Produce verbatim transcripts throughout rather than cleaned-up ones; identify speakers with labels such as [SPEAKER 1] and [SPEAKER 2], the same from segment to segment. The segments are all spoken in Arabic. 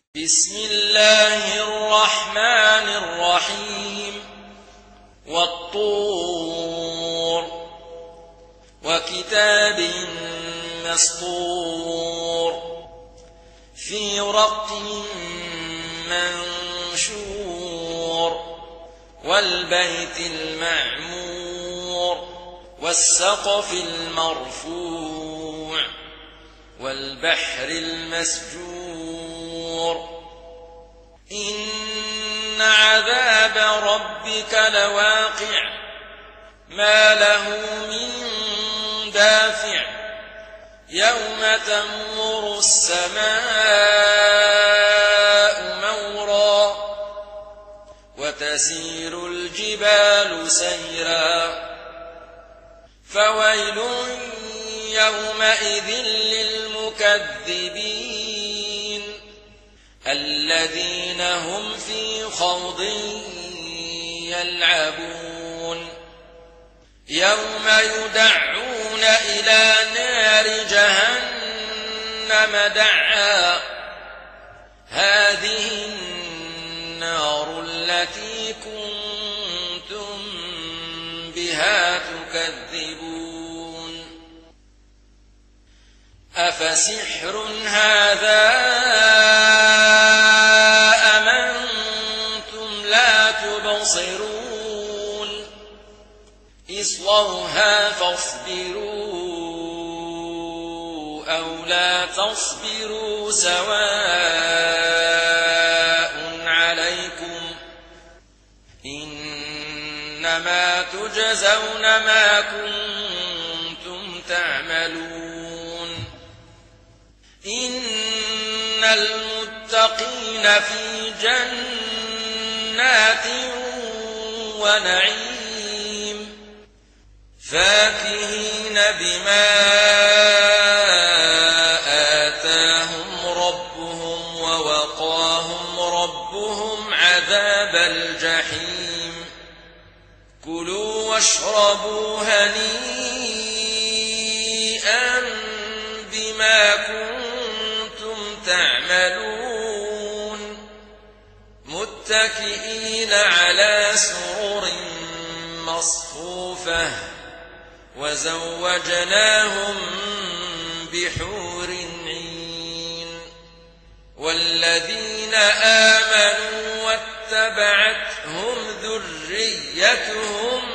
[SPEAKER 1] بسم الله الرحمن الرحيم والطور وكتاب مسطور في رق منشور والبيت المعمور والسقف المرفوع والبحر المسجور إن عذاب ربك لواقع ما له من دافع يوم تمور السماء مورا وتسير الجبال سيرا فويل يومئذ للمكذبين الذين هم في خوض يلعبون يوم يدعون إلى نار جهنم دعا هذه النار التي كنتم بها تكذبون أفسحر هذا أم أنتم لا تبصرون اصلوها فاصبروا أو لا تصبروا سواء عليكم إنما تجزون ما كنتم تعملون إن المتقين في جنات ونعيم فاكهين بما آتاهم ربهم ووقاهم ربهم عذاب الجحيم كلوا واشربوا هنيئا بما كنتم تعملون متكئين على سرر مصفوفة وزوجناهم بحور عين والذين آمنوا واتبعتهم ذريتهم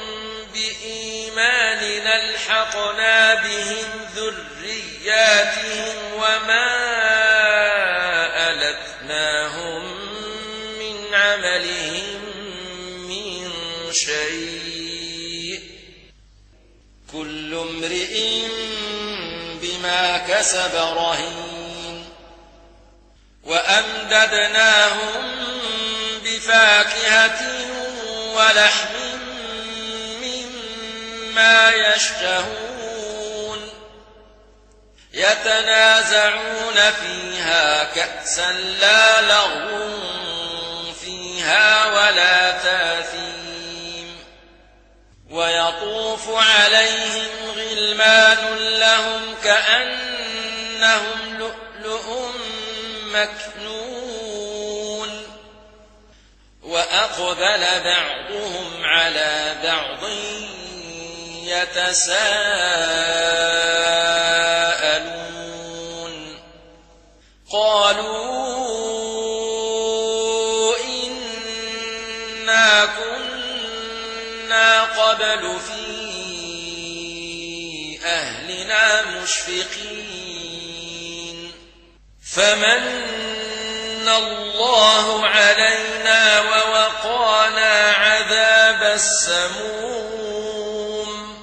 [SPEAKER 1] بإيمان ألحقنا بهم ذرياتهم وما ألتناهم من عملهم من شيء كل امرئ بما كسب رهين وأمددناهم بفاكهة ولحم مما يشتهون يتنازعون فيها كأسا لا لغو فيها ولا تاثيم ويطوف عليهم غلمان لهم كأنهم لؤلؤ مكنون وأقبل بعضهم على بعض يتساءلون قالوا إنا كنا قبل في أهلنا مشفقين فمن الله علينا ووقانا عذاب السموم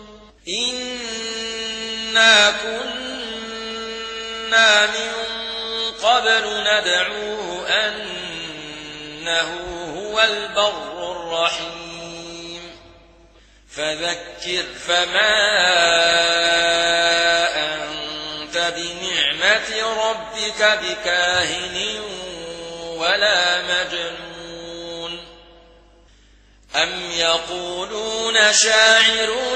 [SPEAKER 1] إنا كنا من قبل ندعوه أنه هو البر الرحيم فذكر فما أنت بنعمة ربك بكاهن ولا مجنون أم يقولون شاعر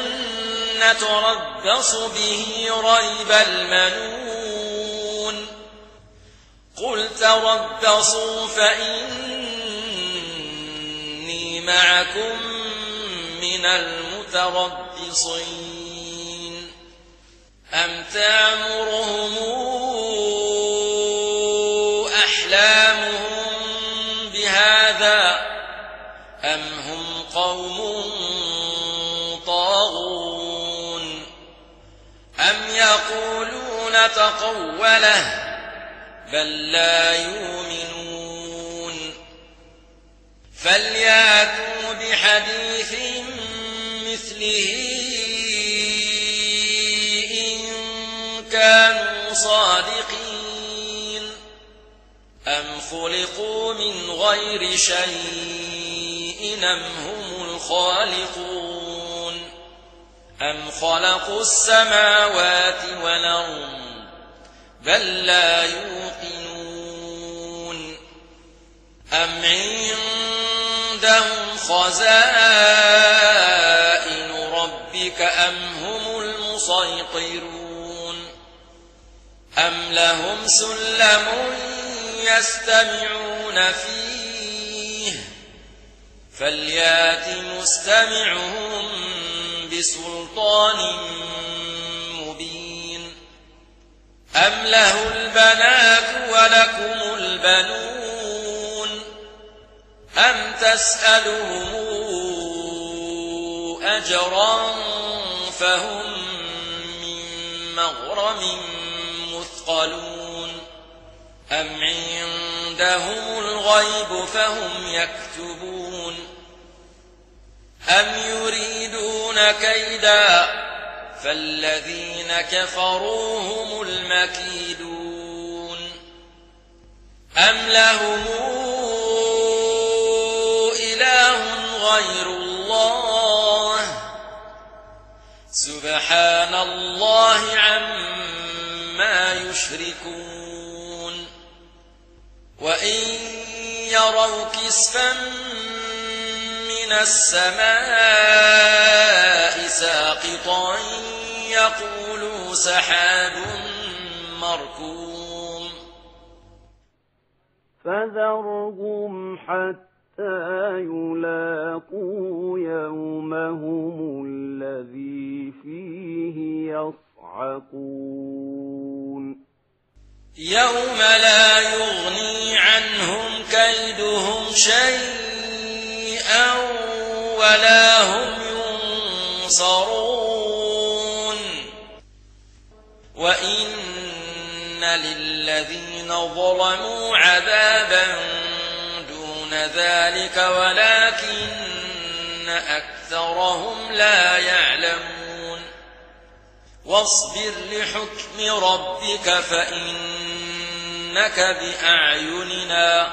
[SPEAKER 1] نتربص به ريب المنون قل تربصوا فإني معكم من المتربصين أم تأمرهم أحلامهم بهذا أم هم قوم طاغون أم يقولون تقوله بل لا يؤمنون فليأتوا بحديث مثله إن كانوا صادقين أم خلقوا من غير شيء أم هم الخالقون أم خلقوا السماوات والأرض بل لا يوقنون أم عندهم خزائن ربك أم هم المسيطرون أم لهم سلم يستمعون فيه فليات مستمعهم بسلطان مبين أم له البنات ولكم البنون أم تسألهم أجرا فهم من مغرم مثقلون أم عندهم الغيب فهم يكتبون أم يريدون كيدا فالذين كفروا هم المكيدون أم لهم إله غير الله سبحان الله عما يشركون وإن يروا كسفا من السماء ساقطا يقولوا سحاب مركوم
[SPEAKER 2] فذرهم حتى يلاقوا يومهم الذي فيه يصعقون
[SPEAKER 1] يوم لا يغني عنهم كيدهم شيئا ولا هم ينصرون وإن للذين ظلموا عذابا دون ذلك ولكن أكثرهم لا يعلمون واصبر لحكم ربك فإنك بأعيننا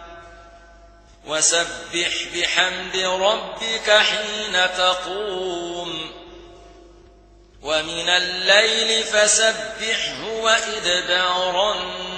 [SPEAKER 1] وسبح بحمد ربك حين تقوم ومن الليل فسبحه وإدبار النجوم